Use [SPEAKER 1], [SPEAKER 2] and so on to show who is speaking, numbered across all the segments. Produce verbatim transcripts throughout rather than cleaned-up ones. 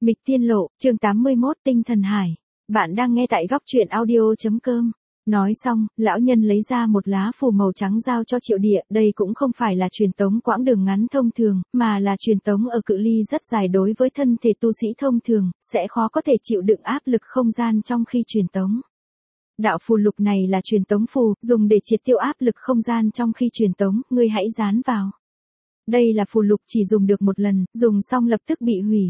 [SPEAKER 1] Mịch Tiên Lộ, chương tám mươi mốt Tinh Thần Hải. Bạn đang nghe tại góc truyện audio.com. Nói xong, lão nhân lấy ra một lá phù màu trắng giao cho Triệu Địa, đây cũng không phải là truyền tống quãng đường ngắn thông thường, mà là truyền tống ở cự ly rất dài đối với thân thể tu sĩ thông thường, sẽ khó có thể chịu đựng áp lực không gian trong khi truyền tống. Đạo phù lục này là truyền tống phù, dùng để triệt tiêu áp lực không gian trong khi truyền tống, ngươi hãy dán vào. Đây là phù lục chỉ dùng được một lần, dùng xong lập tức bị hủy.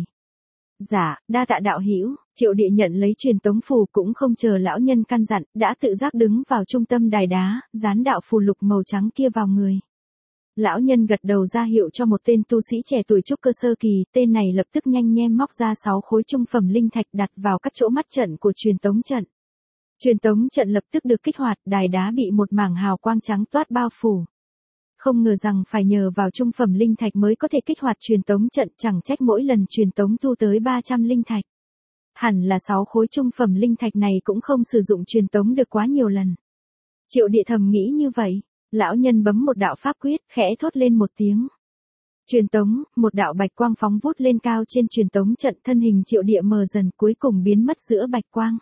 [SPEAKER 1] Dạ, đa tạ đạo hữu. Triệu Địa nhận lấy truyền tống phù cũng không chờ lão nhân căn dặn, đã tự giác đứng vào trung tâm đài đá, dán đạo phù lục màu trắng kia vào người. Lão nhân gật đầu ra hiệu cho một tên tu sĩ trẻ tuổi trúc cơ sơ kỳ, tên này lập tức nhanh nhem móc ra sáu khối trung phẩm linh thạch đặt vào các chỗ mắt trận của truyền tống trận. Truyền tống trận lập tức được kích hoạt, đài đá bị một mảng hào quang trắng toát bao phủ. Không ngờ rằng phải nhờ vào trung phẩm linh thạch mới có thể kích hoạt truyền tống trận, chẳng trách mỗi lần truyền tống thu tới ba trăm linh thạch. Hẳn là sáu khối trung phẩm linh thạch này cũng không sử dụng truyền tống được quá nhiều lần. Triệu Địa thầm nghĩ như vậy, lão nhân bấm một đạo pháp quyết, khẽ thốt lên một tiếng. Truyền tống, một đạo bạch quang phóng vút lên cao trên truyền tống trận, thân hình Triệu Địa mờ dần cuối cùng biến mất giữa bạch quang.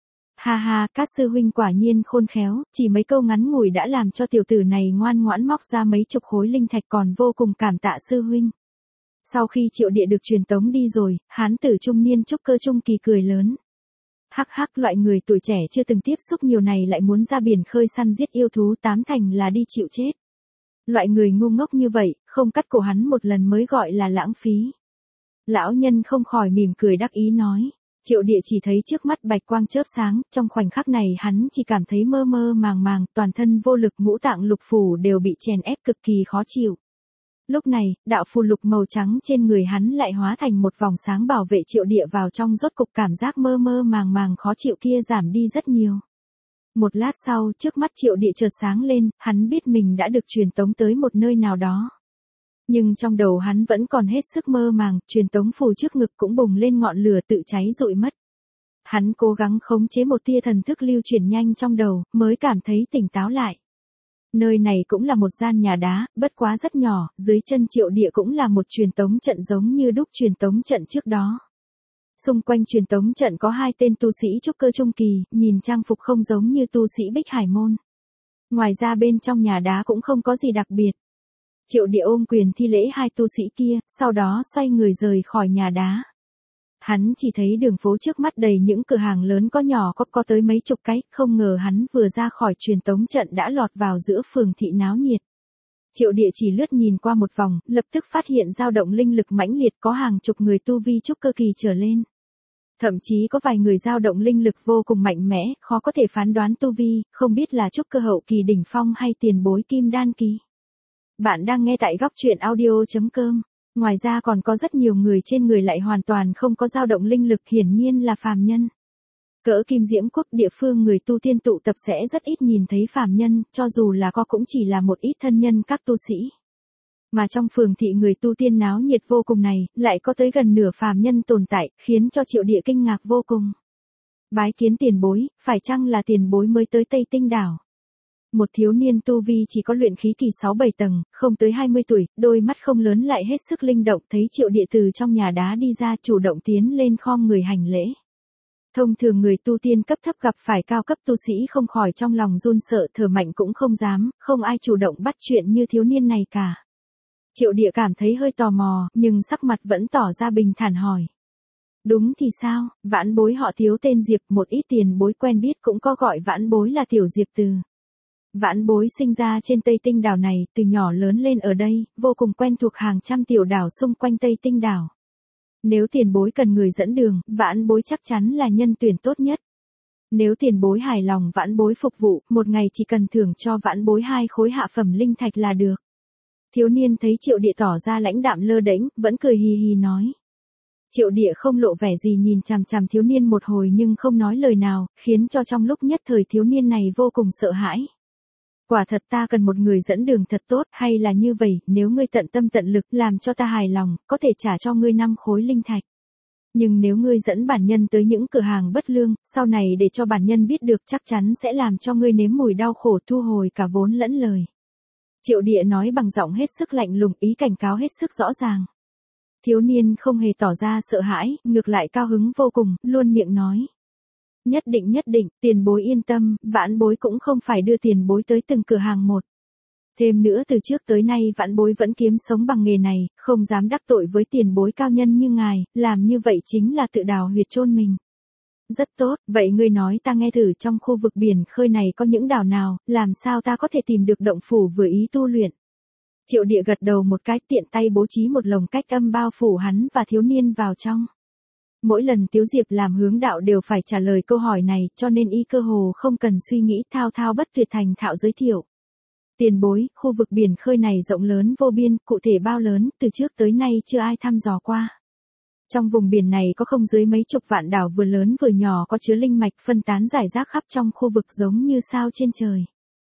[SPEAKER 1] Ha ha, các sư huynh quả nhiên khôn khéo, chỉ mấy câu ngắn ngủi đã làm cho tiểu tử này ngoan ngoãn móc ra mấy chục khối linh thạch, còn vô cùng cảm tạ sư huynh. Sau khi Triệu Địa được truyền tống đi rồi, hán tử trung niên trúc cơ trung kỳ cười lớn. Hắc hắc, loại người tuổi trẻ chưa từng tiếp xúc nhiều này lại muốn ra biển khơi săn giết yêu thú, tám thành là đi chịu chết. Loại người ngu ngốc như vậy, không cắt cổ hắn một lần mới gọi là lãng phí. Lão nhân không khỏi mỉm cười đắc ý nói. Triệu Địa chỉ thấy trước mắt bạch quang chớp sáng, trong khoảnh khắc này hắn chỉ cảm thấy mơ mơ màng màng, toàn thân vô lực, ngũ tạng lục phủ đều bị chèn ép cực kỳ khó chịu. Lúc này, đạo phù lục màu trắng trên người hắn lại hóa thành một vòng sáng bảo vệ Triệu Địa vào trong, rốt cục cảm giác mơ mơ màng màng khó chịu kia giảm đi rất nhiều. Một lát sau, trước mắt Triệu Địa chợt sáng lên, hắn biết mình đã được truyền tống tới một nơi nào đó. Nhưng trong đầu hắn vẫn còn hết sức mơ màng, truyền tống phù trước ngực cũng bùng lên ngọn lửa tự cháy rụi mất. Hắn cố gắng khống chế một tia thần thức lưu chuyển nhanh trong đầu, mới cảm thấy tỉnh táo lại. Nơi này cũng là một gian nhà đá, bất quá rất nhỏ, dưới chân Triệu Địa cũng là một truyền tống trận giống như đúc truyền tống trận trước đó. Xung quanh truyền tống trận có hai tên tu sĩ trúc cơ trung kỳ, nhìn trang phục không giống như tu sĩ Bích Hải môn. Ngoài ra bên trong nhà đá cũng không có gì đặc biệt. Triệu Địa ôm quyền thi lễ hai tu sĩ kia, sau đó xoay người rời khỏi nhà đá. Hắn chỉ thấy đường phố trước mắt đầy những cửa hàng lớn có nhỏ có có tới mấy chục cái, không ngờ hắn vừa ra khỏi truyền tống trận đã lọt vào giữa phường thị náo nhiệt. Triệu Địa chỉ lướt nhìn qua một vòng, lập tức phát hiện dao động linh lực mãnh liệt, có hàng chục người tu vi trúc cơ kỳ trở lên. Thậm chí có vài người dao động linh lực vô cùng mạnh mẽ, khó có thể phán đoán tu vi, không biết là trúc cơ hậu kỳ đỉnh phong hay tiền bối kim đan kỳ. Bạn đang nghe tại góc truyện audio.com. Ngoài ra còn có rất nhiều người trên người lại hoàn toàn không có dao động linh lực, hiển nhiên là phàm nhân. Cỡ Kim Diễm Quốc địa phương người tu tiên tụ tập sẽ rất ít nhìn thấy phàm nhân, cho dù là có cũng chỉ là một ít thân nhân các tu sĩ. Mà trong phường thị người tu tiên náo nhiệt vô cùng này, lại có tới gần nửa phàm nhân tồn tại, khiến cho Triệu Địa kinh ngạc vô cùng. Bái kiến tiền bối, phải chăng là tiền bối mới tới Tây Tinh đảo? Một thiếu niên tu vi chỉ có luyện khí kỳ sáu bảy tầng, không tới hai mươi tuổi, đôi mắt không lớn lại hết sức linh động, thấy Triệu Địa từ trong nhà đá đi ra, chủ động tiến lên khom người hành lễ. Thông thường người tu tiên cấp thấp gặp phải cao cấp tu sĩ không khỏi trong lòng run sợ, thở mạnh cũng không dám, không ai chủ động bắt chuyện như thiếu niên này cả. Triệu Địa cảm thấy hơi tò mò, nhưng sắc mặt vẫn tỏ ra bình thản hỏi. Đúng thì sao, vãn bối họ Thiếu tên Diệp, một ít tiền bối quen biết cũng có gọi vãn bối là Tiểu Diệp từ. Vãn bối sinh ra trên Tây Tinh đảo này, từ nhỏ lớn lên ở đây, vô cùng quen thuộc hàng trăm tiểu đảo xung quanh Tây Tinh đảo. Nếu tiền bối cần người dẫn đường, vãn bối chắc chắn là nhân tuyển tốt nhất. Nếu tiền bối hài lòng vãn bối phục vụ, một ngày chỉ cần thưởng cho vãn bối hai khối hạ phẩm linh thạch là được. Thiếu niên thấy Triệu Địa tỏ ra lãnh đạm lơ đễnh, vẫn cười hì hì nói. Triệu Địa không lộ vẻ gì nhìn chằm chằm thiếu niên một hồi nhưng không nói lời nào, khiến cho trong lúc nhất thời thiếu niên này vô cùng sợ hãi. Quả thật ta cần một người dẫn đường thật tốt, hay là như vậy, nếu ngươi tận tâm tận lực làm cho ta hài lòng, có thể trả cho ngươi năm khối linh thạch. Nhưng nếu ngươi dẫn bản nhân tới những cửa hàng bất lương, sau này để cho bản nhân biết được chắc chắn sẽ làm cho ngươi nếm mùi đau khổ, thu hồi cả vốn lẫn lời. Triệu Địa nói bằng giọng hết sức lạnh lùng, ý cảnh cáo hết sức rõ ràng. Thiếu niên không hề tỏ ra sợ hãi, ngược lại cao hứng vô cùng, luôn miệng nói. Nhất định nhất định, tiền bối yên tâm, vãn bối cũng không phải đưa tiền bối tới từng cửa hàng một. Thêm nữa từ trước tới nay vãn bối vẫn kiếm sống bằng nghề này, không dám đắc tội với tiền bối cao nhân như ngài, làm như vậy chính là tự đào huyệt chôn mình. Rất tốt, vậy ngươi nói ta nghe thử trong khu vực biển khơi này có những đảo nào, làm sao ta có thể tìm được động phủ vừa ý tu luyện. Triệu Địa gật đầu một cái, tiện tay bố trí một lồng cách âm bao phủ hắn và thiếu niên vào trong. Mỗi lần Tiếu Diệp làm hướng đạo đều phải trả lời câu hỏi này, cho nên y cơ hồ không cần suy nghĩ, thao thao bất tuyệt thành thạo giới thiệu. Tiền bối, khu vực biển khơi này rộng lớn vô biên, cụ thể bao lớn, từ trước tới nay chưa ai thăm dò qua. Trong vùng biển này có không dưới mấy chục vạn đảo vừa lớn vừa nhỏ có chứa linh mạch phân tán rải rác khắp trong khu vực giống như sao trên trời.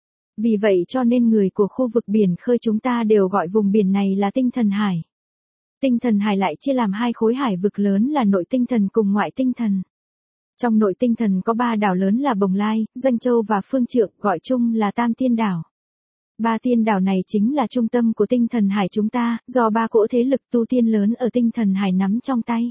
[SPEAKER 1] Vì vậy cho nên người của khu vực biển khơi chúng ta đều gọi vùng biển này là Tinh Thần Hải. Tinh Thần Hải lại chia làm hai khối hải vực lớn là nội tinh thần cùng ngoại tinh thần. Trong nội tinh thần có ba đảo lớn là Bồng Lai, Doanh Châu và Phương Trượng, gọi chung là Tam Tiên Đảo. Ba tiên đảo này chính là trung tâm của Tinh Thần Hải chúng ta, do ba cỗ thế lực tu tiên lớn ở Tinh Thần Hải nắm trong tay.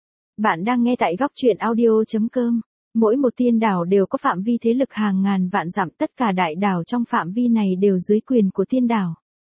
[SPEAKER 1] Bạn đang nghe tại góc truyện audio chấm com. Mỗi một tiên đảo đều có phạm vi thế lực hàng ngàn vạn dặm, tất cả đại đảo trong phạm vi này đều dưới quyền của tiên đảo.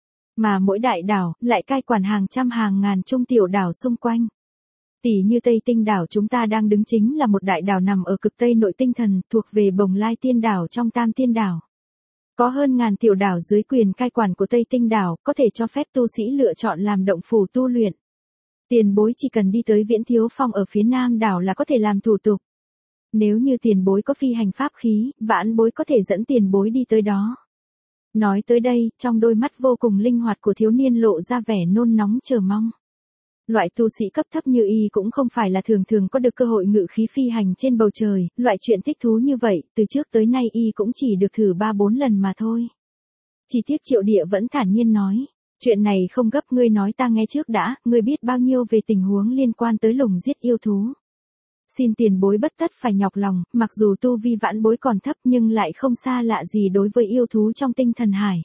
[SPEAKER 1] Mà mỗi đại đảo lại cai quản hàng trăm hàng ngàn trung tiểu đảo xung quanh. Tỷ như Tây Tinh đảo chúng ta đang đứng chính là một đại đảo nằm ở cực Tây nội tinh thần, thuộc về Bồng Lai tiên đảo trong Tam Tiên đảo. Có hơn ngàn tiểu đảo dưới quyền cai quản của Tây Tinh đảo, có thể cho phép tu sĩ lựa chọn làm động phủ tu luyện. Tiền bối chỉ cần đi tới Viễn Thiếu Phong ở phía Nam đảo là có thể làm thủ tục. Nếu như tiền bối có phi hành pháp khí, vãn bối có thể dẫn tiền bối đi tới đó. Nói tới đây, trong đôi mắt vô cùng linh hoạt của thiếu niên lộ ra vẻ nôn nóng chờ mong. Loại tu sĩ cấp thấp như y cũng không phải là thường thường có được cơ hội ngự khí phi hành trên bầu trời, loại chuyện thích thú như vậy, từ trước tới nay y cũng chỉ được thử ba bốn lần mà thôi. Chỉ tiếc Triệu Địa vẫn thản nhiên nói, chuyện này không gấp, ngươi nói ta nghe trước đã, ngươi biết bao nhiêu về tình huống liên quan tới lùng giết yêu thú. Xin tiền bối bất tất phải nhọc lòng, mặc dù tu vi vãn bối còn thấp nhưng lại không xa lạ gì đối với yêu thú trong Tinh Thần Hải.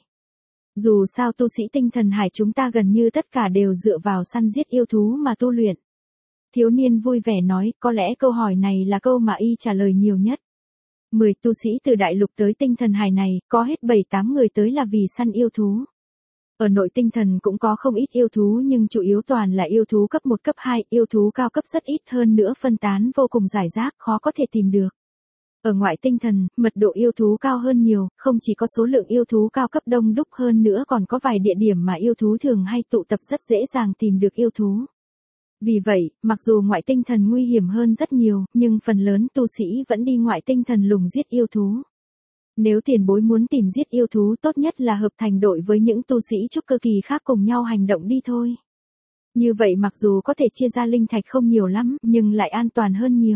[SPEAKER 1] Dù sao tu sĩ Tinh Thần Hải chúng ta gần như tất cả đều dựa vào săn giết yêu thú mà tu luyện. Thiếu niên vui vẻ nói, có lẽ câu hỏi này là câu mà y trả lời nhiều nhất. Mười tu sĩ từ đại lục tới Tinh Thần Hải này, có hết bảy tám người tới là vì săn yêu thú. Ở nội tinh thần cũng có không ít yêu thú nhưng chủ yếu toàn là yêu thú cấp một cấp hai, yêu thú cao cấp rất ít, hơn nữa phân tán vô cùng rải rác, khó có thể tìm được. Ở ngoại tinh thần, mật độ yêu thú cao hơn nhiều, không chỉ có số lượng yêu thú cao cấp đông đúc hơn nữa còn có vài địa điểm mà yêu thú thường hay tụ tập rất dễ dàng tìm được yêu thú. Vì vậy, mặc dù ngoại tinh thần nguy hiểm hơn rất nhiều, nhưng phần lớn tu sĩ vẫn đi ngoại tinh thần lùng giết yêu thú. Nếu tiền bối muốn tìm giết yêu thú tốt nhất là hợp thành đội với những tu sĩ trúc cơ kỳ khác cùng nhau hành động đi thôi. Như vậy mặc dù có thể chia ra linh thạch không nhiều lắm, nhưng lại an toàn hơn nhiều.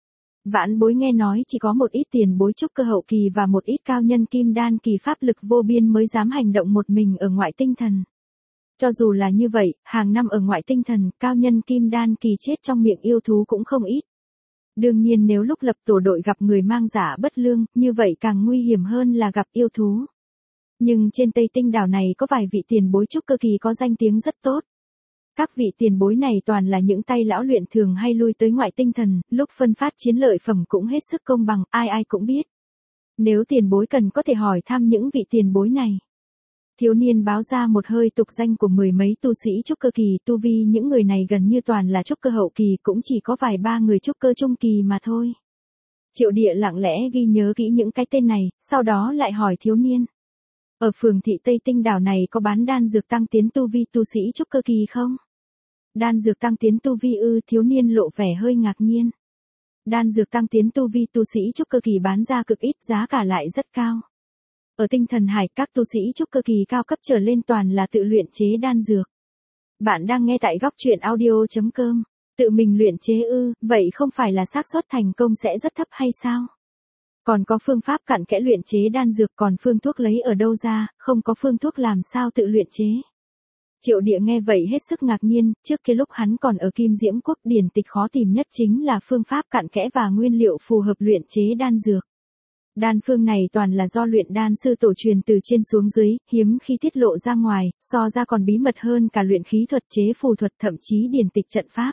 [SPEAKER 1] Vãn bối nghe nói chỉ có một ít tiền bối trúc cơ hậu kỳ và một ít cao nhân kim đan kỳ pháp lực vô biên mới dám hành động một mình ở ngoại tinh thần. Cho dù là như vậy, hàng năm ở ngoại tinh thần, cao nhân kim đan kỳ chết trong miệng yêu thú cũng không ít. Đương nhiên nếu lúc lập tổ đội gặp người mang giả bất lương, như vậy càng nguy hiểm hơn là gặp yêu thú. Nhưng trên Tây Tinh đảo này có vài vị tiền bối trúc cơ kỳ có danh tiếng rất tốt. Các vị tiền bối này toàn là những tay lão luyện thường hay lui tới ngoại tinh thần, lúc phân phát chiến lợi phẩm cũng hết sức công bằng, ai ai cũng biết. Nếu tiền bối cần có thể hỏi thăm những vị tiền bối này. Thiếu niên báo ra một hơi tục danh của mười mấy tu sĩ trúc cơ kỳ, tu vi những người này gần như toàn là trúc cơ hậu kỳ, cũng chỉ có vài ba người trúc cơ trung kỳ mà thôi. Triệu Địa lặng lẽ ghi nhớ kỹ những cái tên này, sau đó lại hỏi thiếu niên. Ở phường thị Tây Tinh đảo này có bán đan dược tăng tiến tu vi tu sĩ trúc cơ kỳ không? Đan dược tăng tiến tu vi ư? Thiếu niên lộ vẻ hơi ngạc nhiên. Đan dược tăng tiến tu vi tu sĩ trúc cơ kỳ bán ra cực ít, giá cả lại rất cao. Ở Tinh Thần Hải, các tu sĩ trúc cơ kỳ cao cấp trở lên toàn là tự luyện chế đan dược. Bạn đang nghe tại góc truyện audio chấm com. Tự mình luyện chế ư? Vậy không phải là xác suất thành công sẽ rất thấp hay sao? Còn có phương pháp cặn kẽ luyện chế đan dược, còn phương thuốc lấy ở đâu ra, không có phương thuốc làm sao tự luyện chế? Triệu Địa nghe vậy hết sức ngạc nhiên, trước kia lúc hắn còn ở Kim Diễm Quốc, điển tịch khó tìm nhất chính là phương pháp cặn kẽ và nguyên liệu phù hợp luyện chế đan dược. Đan phương này toàn là do luyện đan sư tổ truyền từ trên xuống dưới, hiếm khi tiết lộ ra ngoài, so ra còn bí mật hơn cả luyện khí thuật, chế phù thuật, thậm chí điển tịch trận pháp.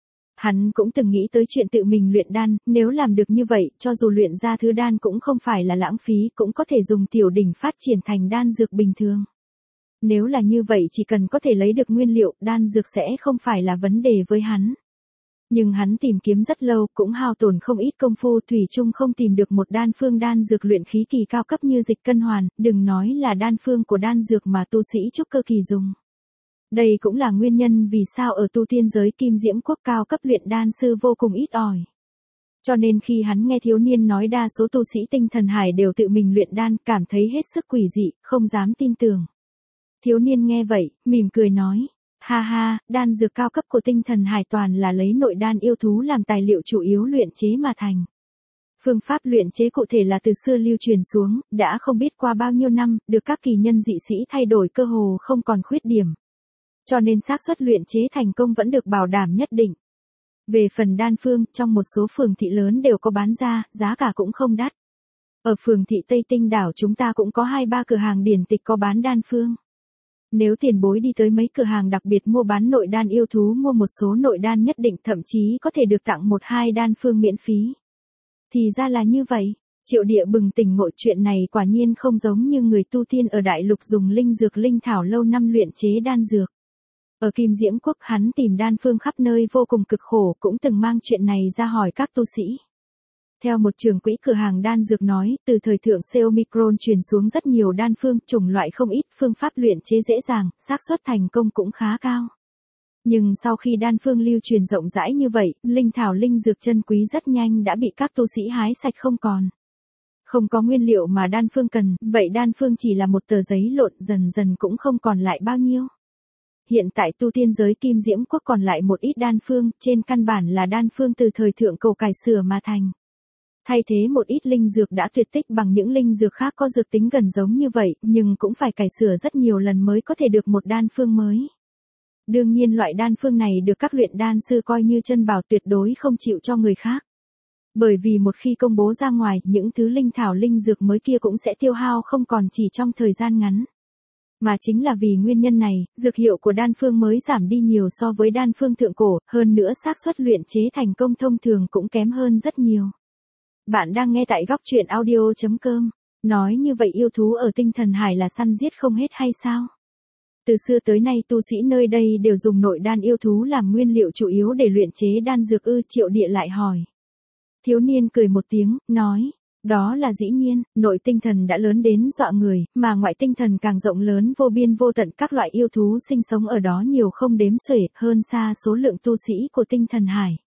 [SPEAKER 1] Hắn cũng từng nghĩ tới chuyện tự mình luyện đan, nếu làm được như vậy, cho dù luyện ra thứ đan cũng không phải là lãng phí, cũng có thể dùng tiểu đỉnh phát triển thành đan dược bình thường. Nếu là như vậy chỉ cần có thể lấy được nguyên liệu, đan dược sẽ không phải là vấn đề với hắn. Nhưng hắn tìm kiếm rất lâu, cũng hao tổn không ít công phu, thủy chung không tìm được một đan phương đan dược luyện khí kỳ cao cấp như dịch cân hoàn, đừng nói là đan phương của đan dược mà tu sĩ trúc cơ kỳ dùng. Đây cũng là nguyên nhân vì sao ở tu tiên giới Kim Diễm Quốc cao cấp luyện đan sư vô cùng ít ỏi. Cho nên khi hắn nghe thiếu niên nói đa số tu sĩ tinh thần hải đều tự mình luyện đan, cảm thấy hết sức quỷ dị, không dám tin tưởng. Thiếu niên nghe vậy, mỉm cười nói, ha ha, đan dược cao cấp của tinh thần hải toàn là lấy nội đan yêu thú làm tài liệu chủ yếu luyện chế mà thành. Phương pháp luyện chế cụ thể là từ xưa lưu truyền xuống, đã không biết qua bao nhiêu năm, được các kỳ nhân dị sĩ thay đổi cơ hồ không còn khuyết điểm. Cho nên xác suất luyện chế thành công vẫn được bảo đảm nhất định. Về phần đan phương, trong một số phường thị lớn đều có bán ra, giá cả cũng không đắt. Ở phường thị Tây Tinh đảo chúng ta cũng có hai ba cửa hàng điển tịch có bán đan phương. Nếu tiền bối đi tới mấy cửa hàng đặc biệt mua bán nội đan yêu thú, mua một số nội đan nhất định, thậm chí có thể được tặng một hai đan phương miễn phí. Thì ra là như vậy. Triệu Địa bừng tỉnh ngộ, chuyện này quả nhiên không giống như người tu tiên ở đại lục dùng linh dược linh thảo lâu năm luyện chế đan dược. Ở Kim Diễm Quốc hắn tìm đan phương khắp nơi vô cùng cực khổ, cũng từng mang chuyện này ra hỏi các tu sĩ. Theo một trưởng quỹ cửa hàng đan dược nói, từ thời thượng Omicron truyền xuống rất nhiều đan phương, chủng loại không ít, phương pháp luyện chế dễ dàng, xác suất thành công cũng khá cao. Nhưng sau khi đan phương lưu truyền rộng rãi như vậy, linh thảo linh dược chân quý rất nhanh đã bị các tu sĩ hái sạch không còn. Không có nguyên liệu mà đan phương cần, vậy đan phương chỉ là một tờ giấy lộn, dần dần cũng không còn lại bao nhiêu. Hiện tại tu tiên giới Kim Diễm Quốc còn lại một ít đan phương, trên căn bản là đan phương từ thời thượng cổ cải sửa mà thành. Thay thế một ít linh dược đã tuyệt tích bằng những linh dược khác có dược tính gần giống như vậy, nhưng cũng phải cải sửa rất nhiều lần mới có thể được một đan phương mới. Đương nhiên loại đan phương này được các luyện đan sư coi như chân bảo, tuyệt đối không chịu cho người khác. Bởi vì một khi công bố ra ngoài, những thứ linh thảo linh dược mới kia cũng sẽ tiêu hao không còn chỉ trong thời gian ngắn. Mà chính là vì nguyên nhân này, dược hiệu của đan phương mới giảm đi nhiều so với đan phương thượng cổ, hơn nữa xác suất luyện chế thành công thông thường cũng kém hơn rất nhiều. Bạn đang nghe tại góc truyện audio chấm com. Nói như vậy yêu thú ở tinh thần hải là săn giết không hết hay sao? Từ xưa tới nay tu sĩ nơi đây đều dùng nội đan yêu thú làm nguyên liệu chủ yếu để luyện chế đan dược ư? Triệu Địa lại hỏi. Thiếu niên cười một tiếng, nói. Đó là dĩ nhiên, nội tinh thần đã lớn đến dọa người, mà ngoại tinh thần càng rộng lớn vô biên vô tận, các loại yêu thú sinh sống ở đó nhiều không đếm xuể, hơn xa số lượng tu sĩ của tinh thần hải.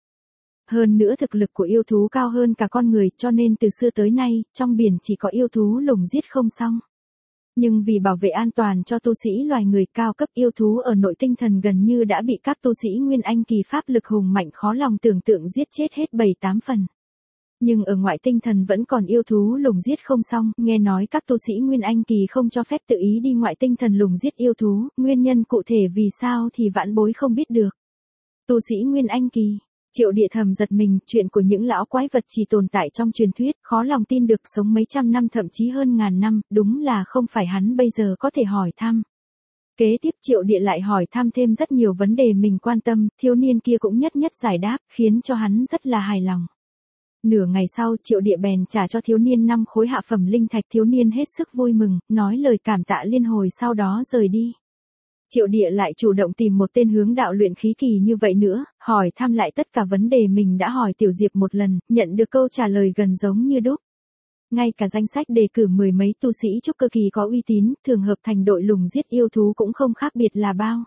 [SPEAKER 1] Hơn nữa thực lực của yêu thú cao hơn cả con người, cho nên từ xưa tới nay, trong biển chỉ có yêu thú lùng giết không xong. Nhưng vì bảo vệ an toàn cho tu sĩ loài người, cao cấp yêu thú ở nội tinh thần gần như đã bị các tu sĩ Nguyên Anh kỳ pháp lực hùng mạnh khó lòng tưởng tượng giết chết hết bảy tám phần. Nhưng ở ngoại tinh thần vẫn còn yêu thú lùng giết không xong, nghe nói các tu sĩ Nguyên Anh kỳ không cho phép tự ý đi ngoại tinh thần lùng giết yêu thú, nguyên nhân cụ thể vì sao thì vãn bối không biết được. Tu sĩ Nguyên Anh kỳ, Triệu Địa thầm giật mình, chuyện của những lão quái vật chỉ tồn tại trong truyền thuyết, khó lòng tin được, sống mấy trăm năm thậm chí hơn ngàn năm, đúng là không phải hắn bây giờ có thể hỏi thăm. Kế tiếp Triệu Địa lại hỏi thăm thêm rất nhiều vấn đề mình quan tâm, thiếu niên kia cũng nhất nhất giải đáp, khiến cho hắn rất là hài lòng. Nửa ngày sau, Triệu Địa bèn trả cho thiếu niên năm khối hạ phẩm linh thạch, thiếu niên hết sức vui mừng, nói lời cảm tạ liên hồi sau đó rời đi. Triệu Địa lại chủ động tìm một tên hướng đạo luyện khí kỳ như vậy nữa, hỏi thăm lại tất cả vấn đề mình đã hỏi Tiểu Diệp một lần, nhận được câu trả lời gần giống như đúc. Ngay cả danh sách đề cử mười mấy tu sĩ trúc cơ kỳ có uy tín, thường hợp thành đội lùng giết yêu thú cũng không khác biệt là bao.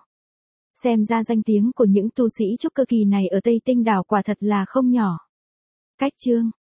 [SPEAKER 1] Xem ra danh tiếng của những tu sĩ trúc cơ kỳ này ở Tây Tinh đảo quả thật là không nhỏ. Cách chương